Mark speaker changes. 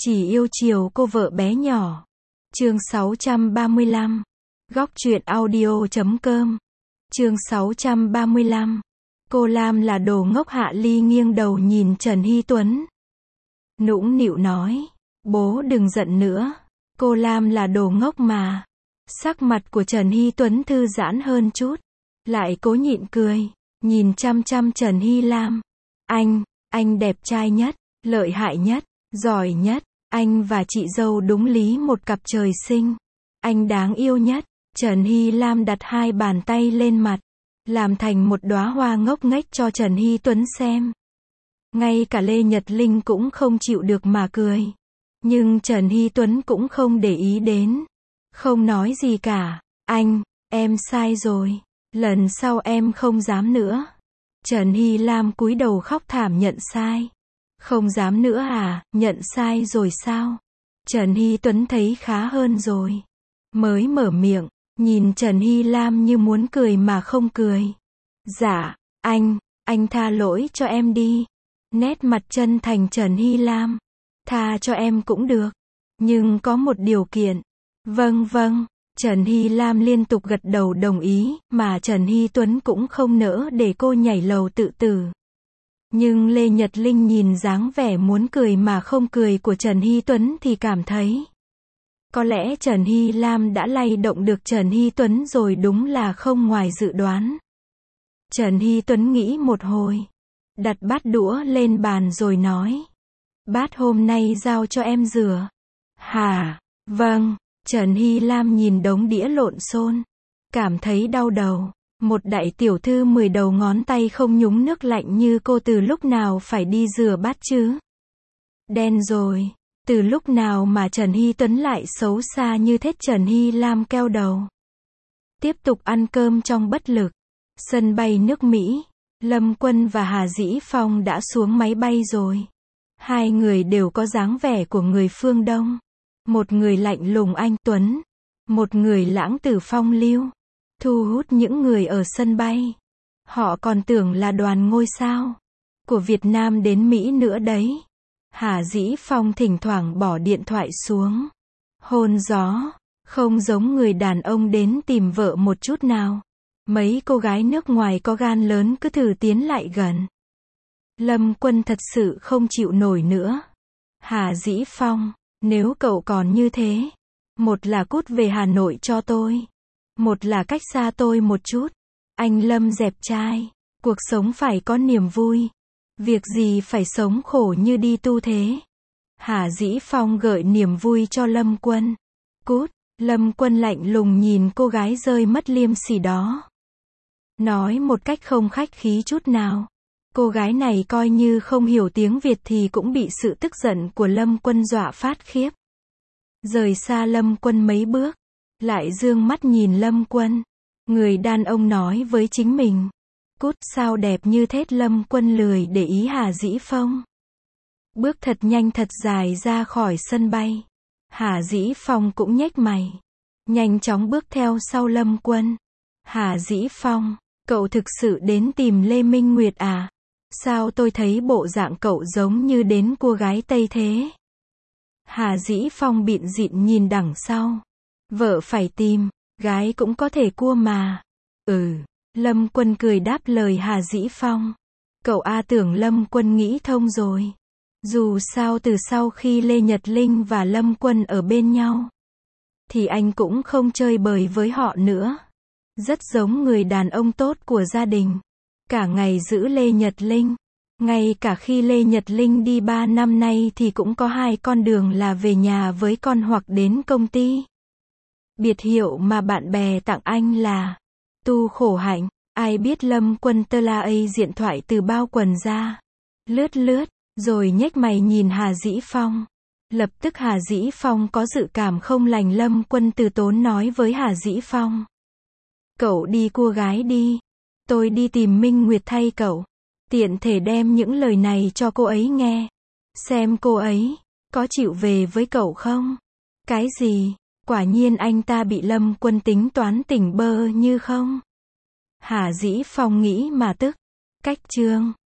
Speaker 1: Chỉ yêu chiều cô vợ bé nhỏ. Chương 635. Góc truyện audio.com. Chương 635. Cô Lam là đồ ngốc. Hạ Ly nghiêng đầu nhìn Trần Hy Tuấn, nũng nịu nói, bố đừng giận nữa, cô Lam là đồ ngốc mà. Sắc mặt của Trần Hy Tuấn thư giãn hơn chút, lại cố nhịn cười, nhìn chăm chăm Trần Hy Lam. Anh đẹp trai nhất, lợi hại nhất, giỏi nhất, anh và chị dâu đúng lý một cặp trời sinh. Anh đáng yêu nhất. Trần Hy Lam đặt hai bàn tay lên mặt, làm thành một đóa hoa ngốc nghếch cho Trần Hy Tuấn xem. Ngay cả Lê Nhật Linh cũng không chịu được mà cười. Nhưng Trần Hy Tuấn cũng không để ý đến, không nói gì cả. Em sai rồi, lần sau em không dám nữa. Trần Hy Lam cúi đầu khóc thảm nhận sai. Không dám nữa à, nhận sai rồi sao? Trần Hy Tuấn thấy khá hơn rồi, mới mở miệng, nhìn Trần Hy Lam như muốn cười mà không cười. Dạ, anh tha lỗi cho em đi. Nét mặt chân thành Trần Hy Lam. Tha cho em cũng được, nhưng có một điều kiện. Vâng. Trần Hy Lam liên tục gật đầu đồng ý, mà Trần Hy Tuấn cũng không nỡ để cô nhảy lầu tự tử. Nhưng Lê Nhật Linh nhìn dáng vẻ muốn cười mà không cười của Trần Hy Tuấn thì cảm thấy có lẽ Trần Hy Lam đã lay động được Trần Hy Tuấn rồi, đúng là không ngoài dự đoán. Trần Hy Tuấn nghĩ một hồi, đặt bát đũa lên bàn rồi nói, bát hôm nay giao cho em rửa. Hả? Vâng. Trần Hy Lam nhìn đống đĩa lộn xộn, cảm thấy đau đầu. Một đại tiểu thư 10 đầu ngón tay không nhúng nước lạnh như cô từ lúc nào phải đi rửa bát chứ? Đen rồi. Từ lúc nào mà Trần Hy Tuấn lại xấu xa như thế? Trần Hy Lam keo đầu. Tiếp tục ăn cơm trong bất lực. Sân bay nước Mỹ, Lâm Quân và Hà Dĩ Phong đã xuống máy bay rồi. Hai người đều có dáng vẻ của người phương Đông. Một người lạnh lùng anh tuấn, một người lãng tử phong lưu, thu hút những người ở sân bay. Họ còn tưởng là đoàn ngôi sao của Việt Nam đến Mỹ nữa đấy. Hà Dĩ Phong thỉnh thoảng bỏ điện thoại xuống, hôn gió, không giống người đàn ông đến tìm vợ một chút nào. Mấy cô gái nước ngoài có gan lớn cứ thử tiến lại gần. Lâm Quân thật sự không chịu nổi nữa. Hà Dĩ Phong, nếu cậu còn như thế, một là cút về Hà Nội cho tôi, một là cách xa tôi một chút. Anh Lâm dẹp trai, cuộc sống phải có niềm vui, việc gì phải sống khổ như đi tu thế. Hà Dĩ Phong gợi niềm vui cho Lâm Quân. Cút. Lâm Quân lạnh lùng nhìn cô gái rơi mất liêm sỉ đó, nói một cách không khách khí chút nào. Cô gái này coi như không hiểu tiếng Việt thì cũng bị sự tức giận của Lâm Quân dọa phát khiếp. Rời xa Lâm Quân mấy bước, lại dương mắt nhìn Lâm Quân. Người đàn ông nói với chính mình, cút, sao đẹp như thế? Lâm Quân lười để ý Hà Dĩ Phong, bước thật nhanh thật dài ra khỏi sân bay. Hà Dĩ Phong cũng nhếch mày, nhanh chóng bước theo sau Lâm Quân. Hà Dĩ Phong, cậu thực sự đến tìm Lê Minh Nguyệt à? Sao tôi thấy bộ dạng cậu giống như đến cua gái Tây thế? Hà Dĩ Phong bịn dịn nhìn đằng sau. Vợ phải tìm, gái cũng có thể cua mà. Lâm Quân cười đáp lời Hà Dĩ Phong. Cậu tưởng Lâm Quân nghĩ thông rồi. Dù sao từ sau khi Lê Nhật Linh và Lâm Quân ở bên nhau, thì anh cũng không chơi bời với họ nữa. Rất giống người đàn ông tốt của gia đình, cả ngày giữ Lê Nhật Linh. Ngay cả khi Lê Nhật Linh đi 3 năm nay thì cũng có hai con đường là về nhà với con hoặc đến công ty. Biệt hiệu mà bạn bè tặng anh là Tu Khổ Hạnh. Ai biết Lâm Quân tơ la điện thoại từ bao quần ra, lướt, rồi nhếch mày nhìn Hà Dĩ Phong. Lập tức Hà Dĩ Phong có dự cảm không lành. Lâm Quân từ tốn nói với Hà Dĩ Phong, cậu đi cua gái đi, tôi đi tìm Minh Nguyệt thay cậu. Tiện thể đem những lời này cho cô ấy nghe, xem cô ấy có chịu về với cậu không. Cái gì? Quả nhiên anh ta bị Lâm Quân tính toán tỉnh bơ như không? Hà Dĩ Phong nghĩ mà tức. Cách chương